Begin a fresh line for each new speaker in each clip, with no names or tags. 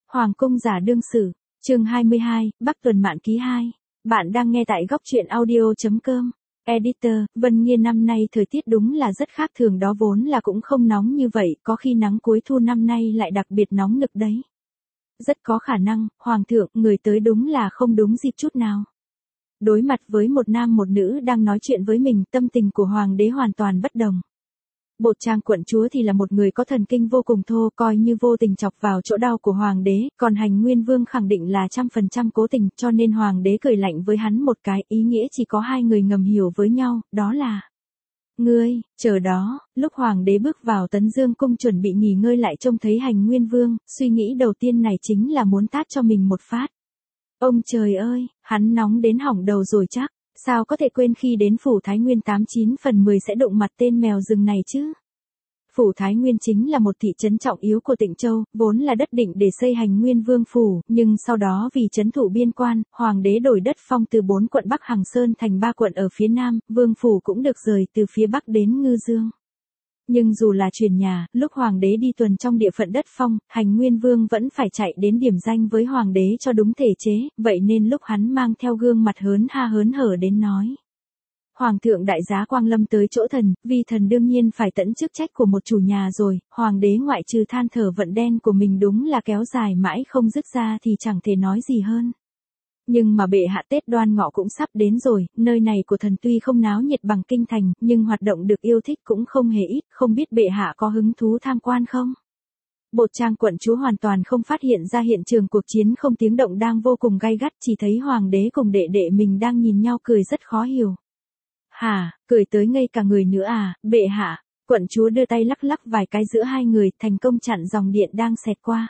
Hoàng cung giả đương sử, chương 22, Bắc Tuần Mạn ký 2. Bạn đang nghe tại góc truyện audio.com. Editor, Vân Nghiên năm nay thời tiết đúng là rất khác thường đó, vốn là cũng không nóng như vậy, có khi nắng cuối thu năm nay lại đặc biệt nóng nực đấy. Rất có khả năng, Hoàng thượng, người tới đúng là không đúng dịp chút nào. Đối mặt với một nam một nữ đang nói chuyện với mình, tâm tình của Hoàng đế hoàn toàn bất đồng. Bột Trang quận chúa thì là một người có thần kinh vô cùng thô, coi như vô tình chọc vào chỗ đau của Hoàng đế, còn Hành Nguyên Vương khẳng định là 100% cố tình, cho nên Hoàng đế cười lạnh với hắn một cái, ý nghĩa chỉ có hai người ngầm hiểu với nhau, đó là: ngươi, chờ đó. Lúc Hoàng đế bước vào Tấn Dương cung chuẩn bị nghỉ ngơi lại trông thấy Hành Nguyên Vương, suy nghĩ đầu tiên này chính là muốn tát cho mình một phát. Ông trời ơi, hắn nóng đến hỏng đầu rồi chắc. Sao có thể quên khi đến Phủ Thái Nguyên 89 phần 10 sẽ đụng mặt tên mèo rừng này chứ? Phủ Thái Nguyên chính là một thị trấn trọng yếu của Tịnh Châu, vốn là đất định để xây Hành Nguyên Vương phủ, nhưng sau đó vì trấn thủ biên quan, Hoàng đế đổi đất phong từ 4 quận Bắc Hằng Sơn thành 3 quận ở phía Nam, Vương phủ cũng được rời từ phía Bắc đến Ngư Dương. Nhưng dù là chuyển nhà, lúc Hoàng đế đi tuần trong địa phận đất phong, Hành Nguyên Vương vẫn phải chạy đến điểm danh với Hoàng đế cho đúng thể chế, vậy nên lúc hắn mang theo gương mặt hớn ha hớn hở đến nói: Hoàng thượng đại giá quang lâm tới chỗ thần, vi thần đương nhiên phải tận chức trách của một chủ nhà rồi. Hoàng đế ngoại trừ than thở vận đen của mình đúng là kéo dài mãi không dứt ra thì chẳng thể nói gì hơn. Nhưng mà bệ hạ, Tết Đoan Ngọ cũng sắp đến rồi, nơi này của thần tuy không náo nhiệt bằng kinh thành, nhưng hoạt động được yêu thích cũng không hề ít, không biết bệ hạ có hứng thú tham quan không? Bột Trang quận chúa hoàn toàn không phát hiện ra hiện trường cuộc chiến không tiếng động đang vô cùng gay gắt, chỉ thấy Hoàng đế cùng đệ đệ mình đang nhìn nhau cười rất khó hiểu. Hả, cười tới ngây cả người nữa à, bệ hạ? Quận chúa đưa tay lắc lắc vài cái giữa hai người, thành công chặn dòng điện đang xẹt qua.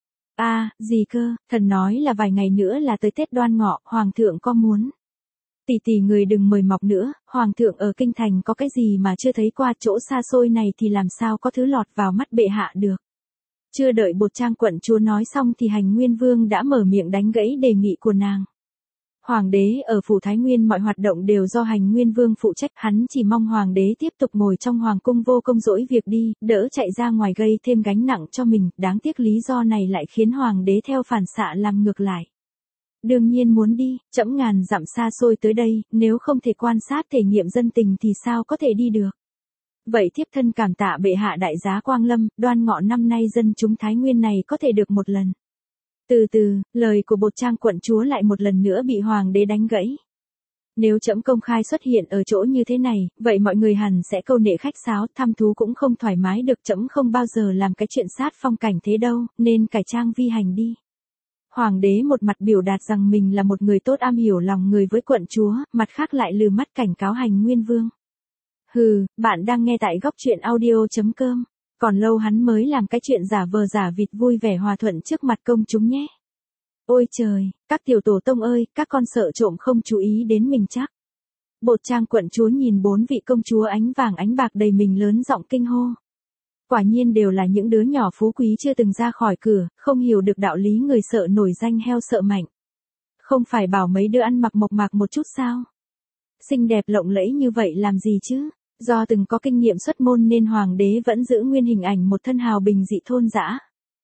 Gì cơ, thần nói là vài ngày nữa là tới Tết Đoan Ngọ, Hoàng thượng có muốn? Tỷ người đừng mời mọc nữa, Hoàng thượng ở kinh thành có cái gì mà chưa thấy qua, chỗ xa xôi này thì làm sao có thứ lọt vào mắt bệ hạ được. Chưa đợi Bột Trang quận chúa nói xong thì Hành Nguyên Vương đã mở miệng đánh gãy đề nghị của nàng. Hoàng đế ở Phủ Thái Nguyên mọi hoạt động đều do Hành Nguyên Vương phụ trách, hắn chỉ mong Hoàng đế tiếp tục ngồi trong Hoàng cung vô công dỗi việc đi, đỡ chạy ra ngoài gây thêm gánh nặng cho mình, đáng tiếc lý do này lại khiến Hoàng đế theo phản xạ làm ngược lại. Đương nhiên muốn đi, trẫm ngàn dặm xa xôi tới đây, nếu không thể quan sát thể nghiệm dân tình thì sao có thể đi được. Vậy thiếp thân cảm tạ bệ hạ đại giá quang lâm, Đoan Ngọ năm nay dân chúng Thái Nguyên này có thể được một lần. Từ từ, lời của Bột Trang quận chúa lại một lần nữa bị Hoàng đế đánh gãy. Nếu trẫm công khai xuất hiện ở chỗ như thế này, vậy mọi người hẳn sẽ câu nệ khách sáo, thăm thú cũng không thoải mái được, trẫm không bao giờ làm cái chuyện sát phong cảnh thế đâu, nên cải trang vi hành đi. Hoàng đế một mặt biểu đạt rằng mình là một người tốt am hiểu lòng người với quận chúa, mặt khác lại lừ mắt cảnh cáo Hành Nguyên Vương. Hừ, bạn đang nghe tại góc truyện audio.com. Còn lâu hắn mới làm cái chuyện giả vờ giả vịt vui vẻ hòa thuận trước mặt công chúng nhé. Ôi trời, các tiểu tổ tông ơi, các con sợ trộm không chú ý đến mình chắc. Bột Trang quận chúa nhìn 4 vị công chúa ánh vàng ánh bạc đầy mình lớn giọng kinh hô. Quả nhiên đều là những đứa nhỏ phú quý chưa từng ra khỏi cửa, không hiểu được đạo lý người sợ nổi danh heo sợ mạnh. Không phải bảo mấy đứa ăn mặc mộc mạc một chút sao? Xinh đẹp lộng lẫy như vậy làm gì chứ? Do từng có kinh nghiệm xuất môn nên Hoàng đế vẫn giữ nguyên hình ảnh một thân hào bình dị thôn dã.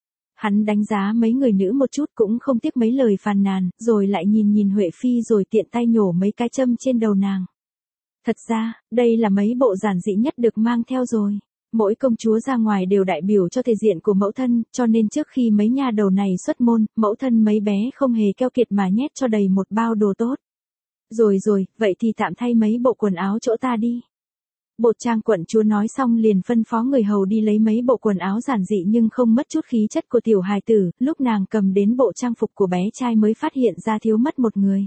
Hắn đánh giá mấy người nữ một chút cũng không tiếc mấy lời phàn nàn, rồi lại nhìn Huệ Phi rồi tiện tay nhổ mấy cái châm trên đầu nàng. Thật ra, đây là mấy bộ giản dị nhất được mang theo rồi. Mỗi công chúa ra ngoài đều đại biểu cho thể diện của mẫu thân, cho nên trước khi mấy nha đầu này xuất môn, mẫu thân mấy bé không hề keo kiệt mà nhét cho đầy một bao đồ tốt. Rồi, vậy thì tạm thay mấy bộ quần áo chỗ ta đi. Bột Trang quận chúa nói xong liền phân phó người hầu đi lấy mấy bộ quần áo giản dị nhưng không mất chút khí chất của tiểu hài tử, lúc nàng cầm đến bộ trang phục của bé trai mới phát hiện ra thiếu mất một người.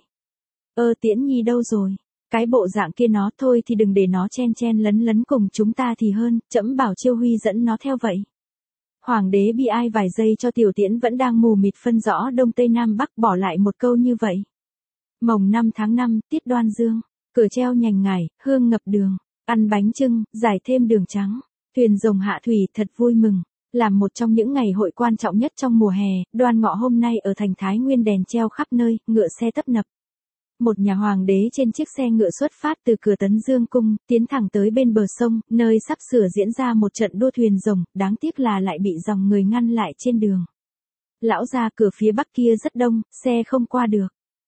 Tiễn Nhi đâu rồi? Cái bộ dạng kia nó thôi thì đừng để nó chen lấn cùng chúng ta thì hơn, trẫm bảo Chiêu Huy dẫn nó theo vậy. Hoàng đế bi ai vài giây cho Tiểu Tiễn vẫn đang mù mịt phân rõ đông tây nam bắc bỏ lại một câu như vậy. Mồng 5 tháng 5, tiết Đoan Dương, cửa treo nhành ngải, hương ngập đường, ăn bánh chưng, giải thêm đường trắng, thuyền rồng hạ thủy thật vui mừng. Làm một trong những ngày hội quan trọng nhất trong mùa hè, Đoan Ngọ hôm nay ở thành Thái Nguyên đèn treo khắp nơi, ngựa xe tấp nập. Một nhà hoàng đế trên chiếc xe ngựa xuất phát từ cửa Tấn Dương cung, tiến thẳng tới bên bờ sông, nơi sắp sửa diễn ra một trận đua thuyền rồng, đáng tiếc là lại bị dòng người ngăn lại trên đường. Lão gia, cửa phía bắc kia rất đông, xe không qua được.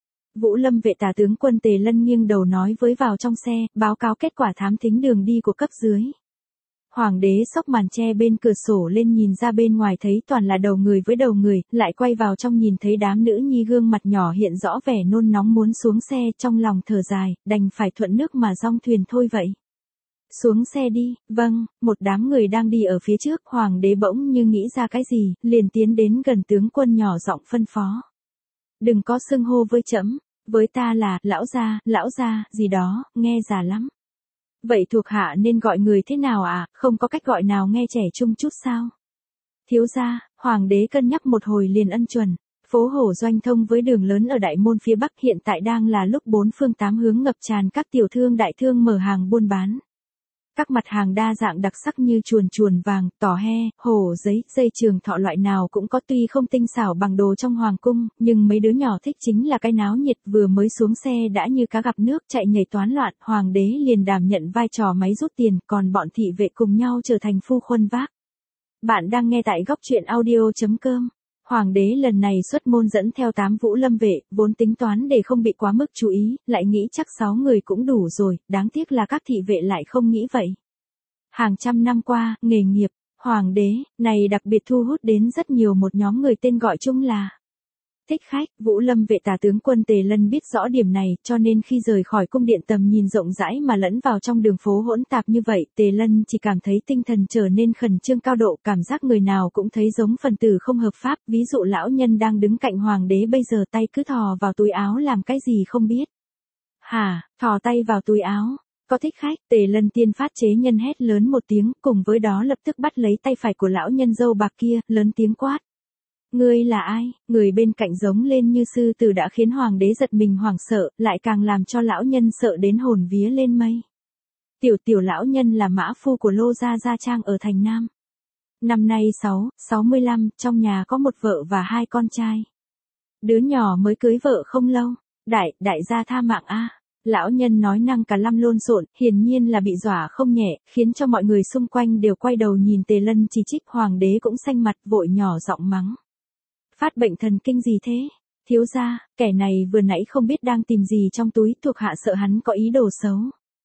Vũ Lâm vệ tả tướng quân Tề Lân nghiêng đầu nói với vào trong xe, báo cáo kết quả thám thính đường đi của cấp dưới. Hoàng đế xốc màn che bên cửa sổ lên nhìn ra bên ngoài thấy toàn là đầu người với đầu người, lại quay vào trong nhìn thấy đám nữ nhi gương mặt nhỏ hiện rõ vẻ nôn nóng muốn xuống xe, trong lòng thở dài, đành phải thuận nước mà dong thuyền thôi vậy. Xuống xe đi, vâng, một đám người đang đi ở phía trước, hoàng đế bỗng như nghĩ ra cái gì, liền tiến đến gần tướng quân nhỏ giọng phân phó. Đừng có xưng hô với trẫm, với ta là, lão gia, gì đó, nghe già lắm. Vậy thuộc hạ nên gọi người thế nào à, không có cách gọi nào nghe trẻ trung chút sao? Thiếu gia, hoàng đế cân nhắc một hồi liền ân chuẩn. Phố Hổ Doanh thông với đường lớn ở đại môn phía bắc, hiện tại đang là lúc bốn phương tám hướng ngập tràn các tiểu thương đại thương mở hàng buôn bán. Các mặt hàng đa dạng đặc sắc như chuồn vàng, tỏ he, hổ giấy, dây trường thọ loại nào cũng có, tuy không tinh xảo bằng đồ trong hoàng cung, nhưng mấy đứa nhỏ thích chính là cái náo nhiệt, vừa mới xuống xe đã như cá gặp nước chạy nhảy toán loạn, hoàng đế liền đảm nhận vai trò máy rút tiền, còn bọn thị vệ cùng nhau trở thành phu khuân vác. Bạn đang nghe tại góc truyện audio.com. Hoàng đế lần này xuất môn dẫn theo 8 Vũ Lâm vệ, vốn tính toán để không bị quá mức chú ý, lại nghĩ chắc 6 người cũng đủ rồi, đáng tiếc là các thị vệ lại không nghĩ vậy. Hàng trăm năm qua, nghề nghiệp, hoàng đế, này đặc biệt thu hút đến rất nhiều một nhóm người tên gọi chung là thích khách. Vũ Lâm vệ tả tướng quân Tề Lân biết rõ điểm này, cho nên khi rời khỏi cung điện tầm nhìn rộng rãi mà lẫn vào trong đường phố hỗn tạp như vậy, Tề Lân chỉ cảm thấy tinh thần trở nên khẩn trương cao độ, cảm giác người nào cũng thấy giống phần tử không hợp pháp, ví dụ lão nhân đang đứng cạnh hoàng đế bây giờ tay cứ thò vào túi áo làm cái gì không biết. Hả, thò tay vào túi áo? Có thích khách, Tề Lân tiên phát chế nhân hét lớn một tiếng, cùng với đó lập tức bắt lấy tay phải của lão nhân râu bạc kia, lớn tiếng quát. Ngươi là ai? Người bên cạnh giống lên như sư tử đã khiến hoàng đế giật mình hoảng sợ, lại càng làm cho lão nhân sợ đến hồn vía lên mây. Tiểu lão nhân là mã phu của Lô Gia Gia Trang ở thành Nam. Năm nay 65, trong nhà có một vợ và 2 con trai. Đứa nhỏ mới cưới vợ không lâu. Đại gia tha mạng a. Lão nhân nói năng cả lăm lộn xộn, hiển nhiên là bị dọa không nhẹ, khiến cho mọi người xung quanh đều quay đầu nhìn Tề Lân chỉ trích, hoàng đế cũng xanh mặt vội nhỏ giọng mắng. Phát bệnh thần kinh gì thế? Thiếu gia, kẻ này vừa nãy không biết đang tìm gì trong túi, thuộc hạ sợ hắn có ý đồ xấu.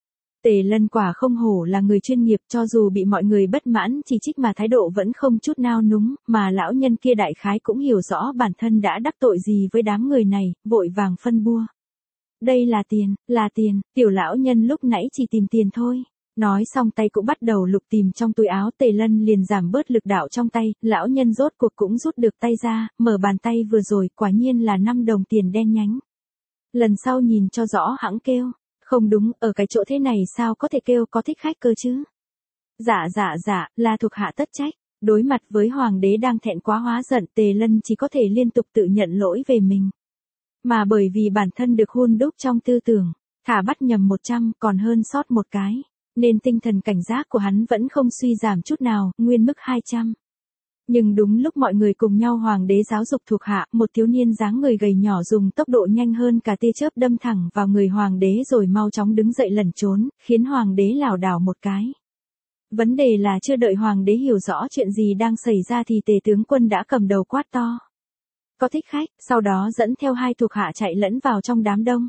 Tề Lân quả không hổ là người chuyên nghiệp, cho dù bị mọi người bất mãn chỉ trích mà thái độ vẫn không chút nao núng, mà lão nhân kia đại khái cũng hiểu rõ bản thân đã đắc tội gì với đám người này, vội vàng phân bua. Đây là tiền, tiểu lão nhân lúc nãy chỉ tìm tiền thôi. Nói xong tay cũng bắt đầu lục tìm trong túi áo, Tề Lân liền giảm bớt lực đạo trong tay, lão nhân rốt cuộc cũng rút được tay ra, mở bàn tay vừa rồi, quả nhiên là 5 đồng tiền đen nhánh. Lần sau nhìn cho rõ hãng kêu, không đúng, ở cái chỗ thế này sao có thể kêu có thích khách cơ chứ? Dạ, là thuộc hạ tất trách. Đối mặt với hoàng đế đang thẹn quá hóa giận, Tề Lân chỉ có thể liên tục tự nhận lỗi về mình. Mà bởi vì bản thân được hun đúc trong tư tưởng, thả bắt nhầm 100 còn hơn sót một cái. Nên tinh thần cảnh giác của hắn vẫn không suy giảm chút nào, nguyên mức 200. Nhưng đúng lúc mọi người cùng nhau hoàng đế giáo dục thuộc hạ, một thiếu niên dáng người gầy nhỏ dùng tốc độ nhanh hơn cả tia chớp đâm thẳng vào người hoàng đế rồi mau chóng đứng dậy lẩn trốn, khiến hoàng đế lảo đảo một cái. Vấn đề là chưa đợi hoàng đế hiểu rõ chuyện gì đang xảy ra thì Tề tướng quân đã cầm đầu quát to. Có thích khách, sau đó dẫn theo 2 thuộc hạ chạy lẫn vào trong đám đông.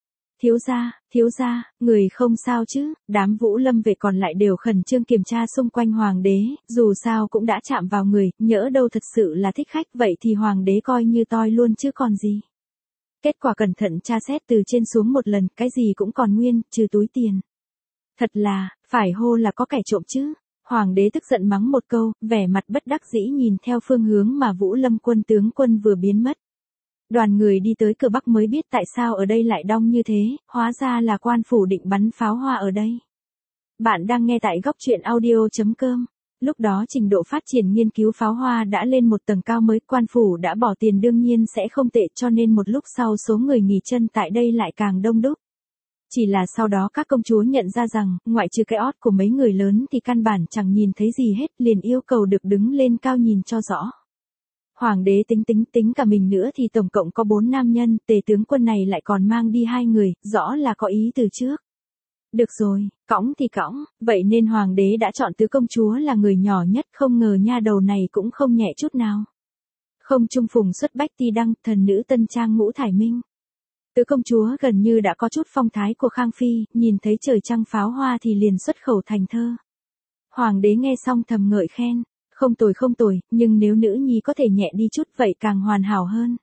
Thiếu gia, người không sao chứ? Đám Vũ Lâm vệ còn lại đều khẩn trương kiểm tra xung quanh hoàng đế, dù sao cũng đã chạm vào người, nhỡ đâu thật sự là thích khách, vậy thì hoàng đế coi như toi luôn chứ còn gì. Kết quả cẩn thận tra xét từ trên xuống một lần, cái gì cũng còn nguyên, trừ túi tiền. Thật là, phải hô là có kẻ trộm chứ. Hoàng đế tức giận mắng một câu, vẻ mặt bất đắc dĩ nhìn theo phương hướng mà Vũ Lâm tướng quân vừa biến mất. Đoàn người đi tới cửa Bắc mới biết tại sao ở đây lại đông như thế, hóa ra là quan phủ định bắn pháo hoa ở đây. Bạn đang nghe tại góc truyện audio.com. Lúc đó trình độ phát triển nghiên cứu pháo hoa đã lên một tầng cao mới, quan phủ đã bỏ tiền đương nhiên sẽ không tệ, cho nên một lúc sau số người nghỉ chân tại đây lại càng đông đúc. Chỉ là sau đó các công chúa nhận ra rằng, ngoại trừ cái ót của mấy người lớn thì căn bản chẳng nhìn thấy gì hết, liền yêu cầu được đứng lên cao nhìn cho rõ. Hoàng đế tính cả mình nữa thì tổng cộng có 4 nam nhân, Tề tướng quân này lại còn mang đi 2 người, rõ là có ý từ trước. Được rồi, cõng thì cõng, vậy nên hoàng đế đã chọn tứ công chúa là người nhỏ nhất, không ngờ nha đầu này cũng không nhẹ chút nào. Không trung phùng xuất bách ti đăng, thần nữ tân trang ngũ thải minh. Tứ công chúa gần như đã có chút phong thái của Khang Phi, nhìn thấy trời trăng pháo hoa thì liền xuất khẩu thành thơ. Hoàng đế nghe xong thầm ngợi khen, không tồi, nhưng nếu nữ nhi có thể nhẹ đi chút vậy càng hoàn hảo hơn.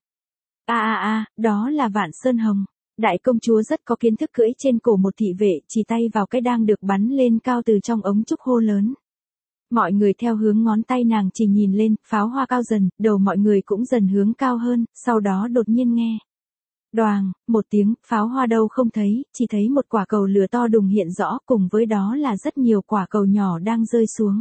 Đó là Vạn Sơn Hồng. Đại công chúa rất có kiến thức, cưỡi trên cổ một thị vệ, chỉ tay vào cái đang được bắn lên cao từ trong ống trúc hô lớn. Mọi người theo hướng ngón tay nàng chỉ nhìn lên, pháo hoa cao dần, đầu mọi người cũng dần hướng cao hơn, sau đó đột nhiên nghe. Đoàng, một tiếng, pháo hoa đâu không thấy, chỉ thấy một quả cầu lửa to đùng hiện rõ, cùng với đó là rất nhiều quả cầu nhỏ đang rơi xuống.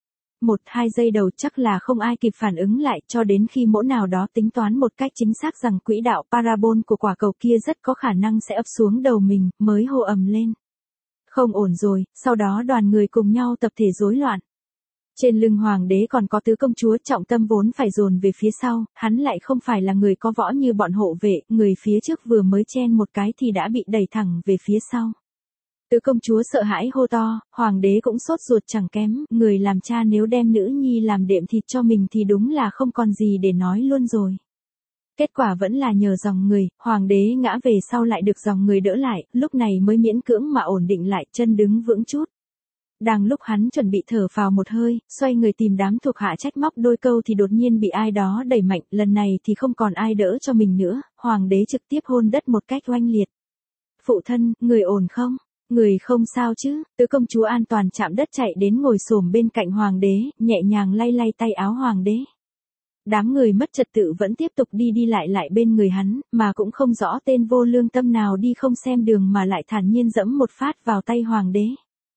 1-2 giây đầu chắc là không ai kịp phản ứng lại, cho đến khi mỗ nào đó tính toán một cách chính xác rằng quỹ đạo parabol của quả cầu kia rất có khả năng sẽ ập xuống đầu mình, mới hô ầm lên. Không ổn rồi, sau đó đoàn người cùng nhau tập thể rối loạn. Trên lưng hoàng đế còn có tứ công chúa, trọng tâm vốn phải dồn về phía sau, hắn lại không phải là người có võ như bọn hộ vệ, người phía trước vừa mới chen một cái thì đã bị đẩy thẳng về phía sau. Tứ công chúa sợ hãi hô to, hoàng đế cũng sốt ruột chẳng kém, người làm cha nếu đem nữ nhi làm đệm thịt cho mình thì đúng là không còn gì để nói luôn rồi. Kết quả vẫn là nhờ dòng người, hoàng đế ngã về sau lại được dòng người đỡ lại, lúc này mới miễn cưỡng mà ổn định lại, chân đứng vững chút. Đang lúc hắn chuẩn bị thở phào một hơi, xoay người tìm đám thuộc hạ trách móc đôi câu thì đột nhiên bị ai đó đẩy mạnh, lần này thì không còn ai đỡ cho mình nữa, hoàng đế trực tiếp hôn đất một cách oanh liệt. Phụ thân, người ổn không? Người không sao chứ? Tứ công chúa an toàn chạm đất chạy đến ngồi xổm bên cạnh hoàng đế, nhẹ nhàng lay lay tay áo hoàng đế. Đám người mất trật tự vẫn tiếp tục đi lại bên người hắn, mà cũng không rõ tên vô lương tâm nào đi không xem đường mà lại thản nhiên dẫm một phát vào tay hoàng đế.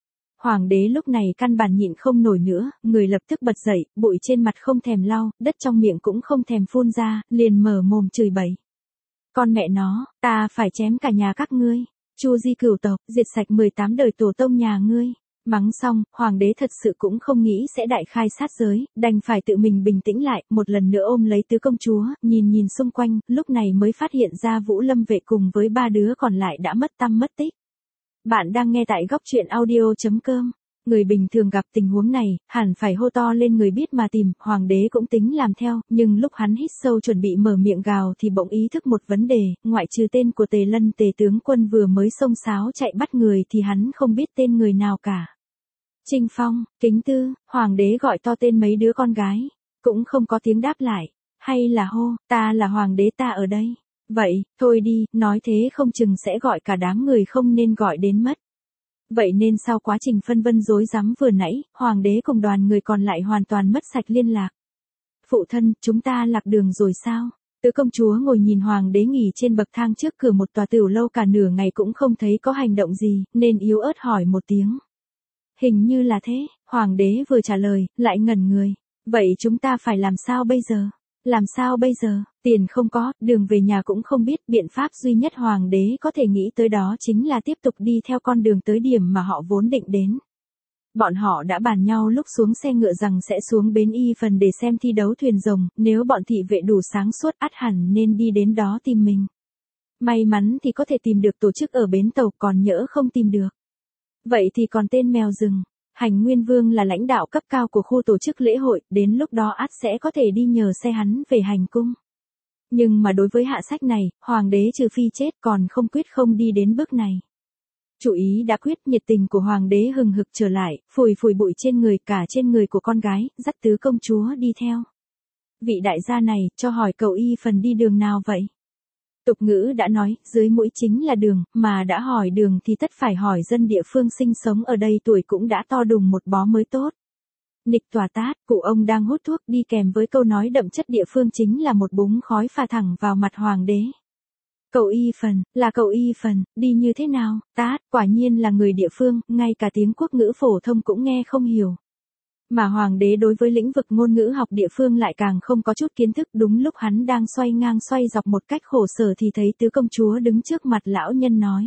Hoàng đế lúc này căn bản nhịn không nổi nữa, người lập tức bật dậy, bụi trên mặt không thèm lau, đất trong miệng cũng không thèm phun ra, liền mở mồm chửi bậy. Con mẹ nó, ta phải chém cả nhà các ngươi. Chu di cửu tộc, diệt sạch 18 đời tổ tông nhà ngươi. Mắng xong, hoàng đế thật sự cũng không nghĩ sẽ đại khai sát giới, đành phải tự mình bình tĩnh lại, một lần nữa ôm lấy tứ công chúa, nhìn xung quanh, lúc này mới phát hiện ra Vũ Lâm vệ cùng với 3 đứa còn lại đã mất tăm mất tích. Bạn đang nghe tại góc truyện audio.com. Người bình thường gặp tình huống này, hẳn phải hô to lên người biết mà tìm, hoàng đế cũng tính làm theo, nhưng lúc hắn hít sâu chuẩn bị mở miệng gào thì bỗng ý thức một vấn đề, ngoại trừ tên của Tề Lân Tề tướng quân vừa mới xông xáo chạy bắt người thì hắn không biết tên người nào cả. Trinh Phong, Kính Tư, hoàng đế gọi to tên mấy đứa con gái, cũng không có tiếng đáp lại, hay là hô, ta là hoàng đế ta ở đây. Vậy, thôi đi, nói thế không chừng sẽ gọi cả đám người không nên gọi đến mất. Vậy nên sau quá trình phân vân rối rắm vừa nãy, hoàng đế cùng đoàn người còn lại hoàn toàn mất sạch liên lạc. Phụ thân, chúng ta lạc đường rồi sao? Tứ công chúa ngồi nhìn hoàng đế nghỉ trên bậc thang trước cửa một tòa tiểu lâu cả nửa ngày cũng không thấy có hành động gì, nên yếu ớt hỏi một tiếng. Hình như là thế, hoàng đế vừa trả lời, lại ngẩn người. Vậy chúng ta phải làm sao bây giờ? Làm sao bây giờ? Tiền không có, đường về nhà cũng không biết, biện pháp duy nhất hoàng đế có thể nghĩ tới đó chính là tiếp tục đi theo con đường tới điểm mà họ vốn định đến. Bọn họ đã bàn nhau lúc xuống xe ngựa rằng sẽ xuống bến Y Phần để xem thi đấu thuyền rồng, nếu bọn thị vệ đủ sáng suốt ắt hẳn nên đi đến đó tìm mình. May mắn thì có thể tìm được tổ chức ở bến tàu, còn nhỡ không tìm được. Vậy thì còn tên mèo rừng. Hành Nguyên Vương là lãnh đạo cấp cao của khu tổ chức lễ hội, đến lúc đó ắt sẽ có thể đi nhờ xe hắn về hành cung. Nhưng mà đối với hạ sách này, hoàng đế trừ phi chết còn không quyết không đi đến bước này. Chủ ý đã quyết, nhiệt tình của hoàng đế hừng hực trở lại, phủi bụi trên người, cả trên người của con gái, dắt tứ công chúa đi theo. Vị đại gia này, cho hỏi cậu Y Phần đi đường nào vậy? Tục ngữ đã nói, dưới mũi chính là đường, mà đã hỏi đường thì tất phải hỏi dân địa phương sinh sống ở đây tuổi cũng đã to đùng một bó mới tốt. Nịch tòa tát, cụ ông đang hút thuốc đi kèm với câu nói đậm chất địa phương chính là một búng khói phả thẳng vào mặt hoàng đế. Cậu Y Phần, là cậu Y Phần, đi như thế nào? Tát, quả nhiên là người địa phương, ngay cả tiếng quốc ngữ phổ thông cũng nghe không hiểu. Mà hoàng đế đối với lĩnh vực ngôn ngữ học địa phương lại càng không có chút kiến thức, đúng lúc hắn đang xoay ngang xoay dọc một cách khổ sở thì thấy tứ công chúa đứng trước mặt lão nhân nói.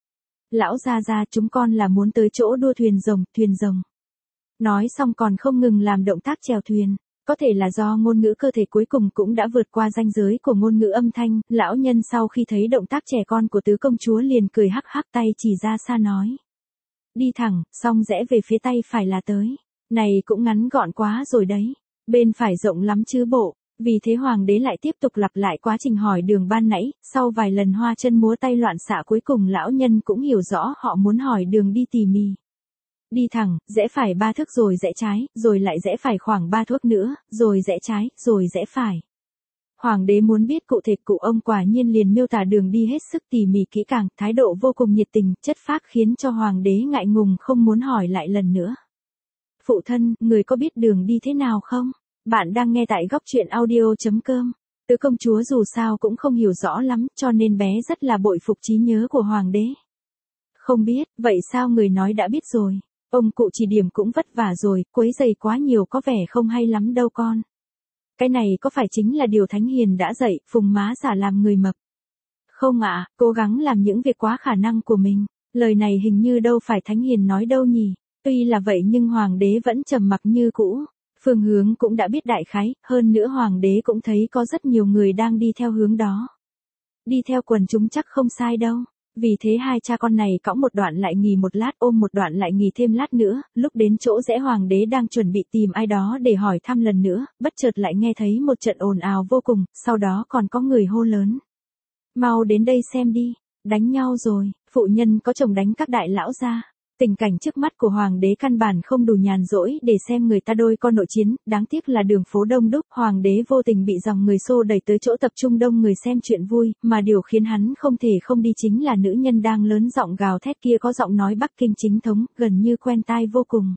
Lão gia chúng con là muốn tới chỗ đua thuyền rồng. Nói xong còn không ngừng làm động tác chèo thuyền. Có thể là do ngôn ngữ cơ thể cuối cùng cũng đã vượt qua ranh giới của ngôn ngữ âm thanh, lão nhân sau khi thấy động tác trẻ con của tứ công chúa liền cười hắc hắc tay chỉ ra xa nói. Đi thẳng, xong rẽ về phía tay phải là tới. Này cũng ngắn gọn quá rồi đấy. Bên phải rộng lắm chứ bộ. Vì thế hoàng đế lại tiếp tục lặp lại quá trình hỏi đường ban nãy, sau vài lần hoa chân múa tay loạn xạ cuối cùng lão nhân cũng hiểu rõ họ muốn hỏi đường đi tỉ mỉ. Đi thẳng, rẽ phải 3 thước rồi rẽ trái, rồi lại rẽ phải khoảng 3 thước nữa, rồi rẽ trái, rồi rẽ phải. Hoàng đế muốn biết cụ thể, cụ ông quả nhiên liền miêu tả đường đi hết sức tỉ mỉ kỹ càng, thái độ vô cùng nhiệt tình, chất phác khiến cho hoàng đế ngại ngùng không muốn hỏi lại lần nữa. Phụ thân, người có biết đường đi thế nào không? Bạn đang nghe tại góc truyện audio.com. Tứ công chúa dù sao cũng không hiểu rõ lắm, cho nên bé rất là bội phục trí nhớ của hoàng đế. Không biết, vậy sao người nói đã biết rồi? Ông cụ chỉ điểm cũng vất vả rồi, quấy rầy quá nhiều có vẻ không hay lắm đâu con. Cái này có phải chính là điều Thánh Hiền đã dạy, phùng má giả làm người mập? Không ạ, cố gắng làm những việc quá khả năng của mình. Lời này hình như đâu phải Thánh Hiền nói đâu nhỉ. Tuy là vậy nhưng hoàng đế vẫn trầm mặc như cũ. Phương hướng cũng đã biết đại khái, hơn nữa hoàng đế cũng thấy có rất nhiều người đang đi theo hướng đó. Đi theo quần chúng chắc không sai đâu. Vì thế hai cha con này cõng một đoạn lại nghỉ một lát, ôm một đoạn lại nghỉ thêm lát nữa, lúc đến chỗ rẽ hoàng đế đang chuẩn bị tìm ai đó để hỏi thăm lần nữa, bất chợt lại nghe thấy một trận ồn ào vô cùng, sau đó còn có người hô lớn. Mau đến đây xem đi, đánh nhau rồi, phụ nhân có chồng đánh các đại lão gia. Tình cảnh trước mắt của hoàng đế căn bản không đủ nhàn rỗi để xem người ta đôi con nội chiến, đáng tiếc là đường phố đông đúc, hoàng đế vô tình bị dòng người xô đẩy tới chỗ tập trung đông người xem chuyện vui, mà điều khiến hắn không thể không đi chính là nữ nhân đang lớn giọng gào thét kia có giọng nói Bắc Kinh chính thống, gần như quen tai vô cùng.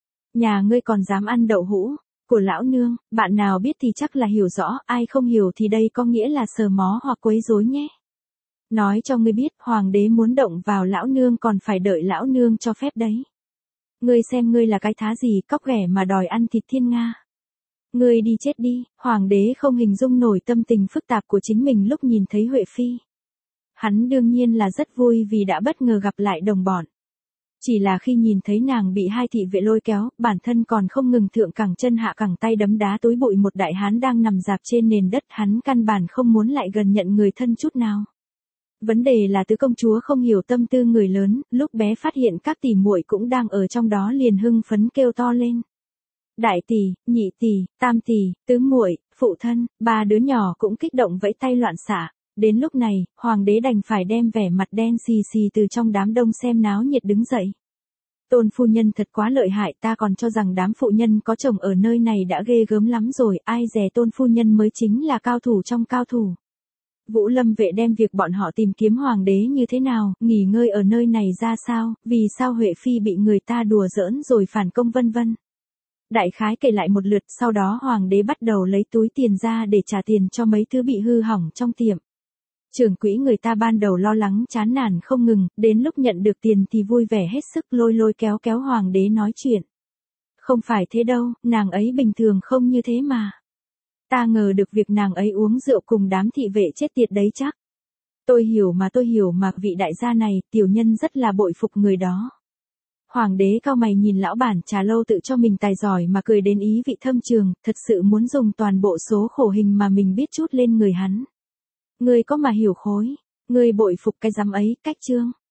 Nhà ngươi còn dám ăn đậu hũ của lão nương, bạn nào biết thì chắc là hiểu rõ, ai không hiểu thì đây có nghĩa là sờ mó hoặc quấy rối nhé. Nói cho ngươi biết, hoàng đế muốn động vào lão nương còn phải đợi lão nương cho phép đấy. Ngươi xem ngươi là cái thá gì, cóc ghẻ mà đòi ăn thịt thiên nga. Ngươi đi chết đi, hoàng đế không hình dung nổi tâm tình phức tạp của chính mình lúc nhìn thấy Huệ Phi. Hắn đương nhiên là rất vui vì đã bất ngờ gặp lại đồng bọn. Chỉ là khi nhìn thấy nàng bị hai thị vệ lôi kéo, bản thân còn không ngừng thượng cẳng chân hạ cẳng tay đấm đá túi bụi một đại hán đang nằm rạp trên nền đất, hắn căn bản không muốn lại gần nhận người thân chút nào. Vấn đề là tứ công chúa không hiểu tâm tư người lớn, lúc bé phát hiện các tỷ muội cũng đang ở trong đó liền hưng phấn kêu to lên. Đại tỷ, nhị tỷ, tam tỷ, tứ muội, phụ thân, ba đứa nhỏ cũng kích động vẫy tay loạn xạ. Đến lúc này, hoàng đế đành phải đem vẻ mặt đen xì xì từ trong đám đông xem náo nhiệt đứng dậy. Tôn phu nhân thật quá lợi hại, ta còn cho rằng đám phụ nhân có chồng ở nơi này đã ghê gớm lắm rồi, ai dè tôn phu nhân mới chính là cao thủ trong cao thủ. Vũ Lâm vệ đem việc bọn họ tìm kiếm hoàng đế như thế nào, nghỉ ngơi ở nơi này ra sao, vì sao Huệ Phi bị người ta đùa giỡn rồi phản công vân vân. Đại khái kể lại một lượt, sau đó hoàng đế bắt đầu lấy túi tiền ra để trả tiền cho mấy thứ bị hư hỏng trong tiệm. Trưởng quỹ người ta ban đầu lo lắng chán nản không ngừng, đến lúc nhận được tiền thì vui vẻ hết sức lôi lôi kéo kéo hoàng đế nói chuyện. Không phải thế đâu, nàng ấy bình thường không như thế mà. Ta ngờ được việc nàng ấy uống rượu cùng đám thị vệ chết tiệt đấy chắc. Tôi hiểu mà vị đại gia này, tiểu nhân rất là bội phục người đó. Hoàng đế cau mày nhìn lão bản trà lâu tự cho mình tài giỏi mà cười đến ý vị thâm trường, thật sự muốn dùng toàn bộ số khổ hình mà mình biết chút lên người hắn. Ngươi có mà hiểu khối, ngươi bội phục cái dám ấy, cách trương.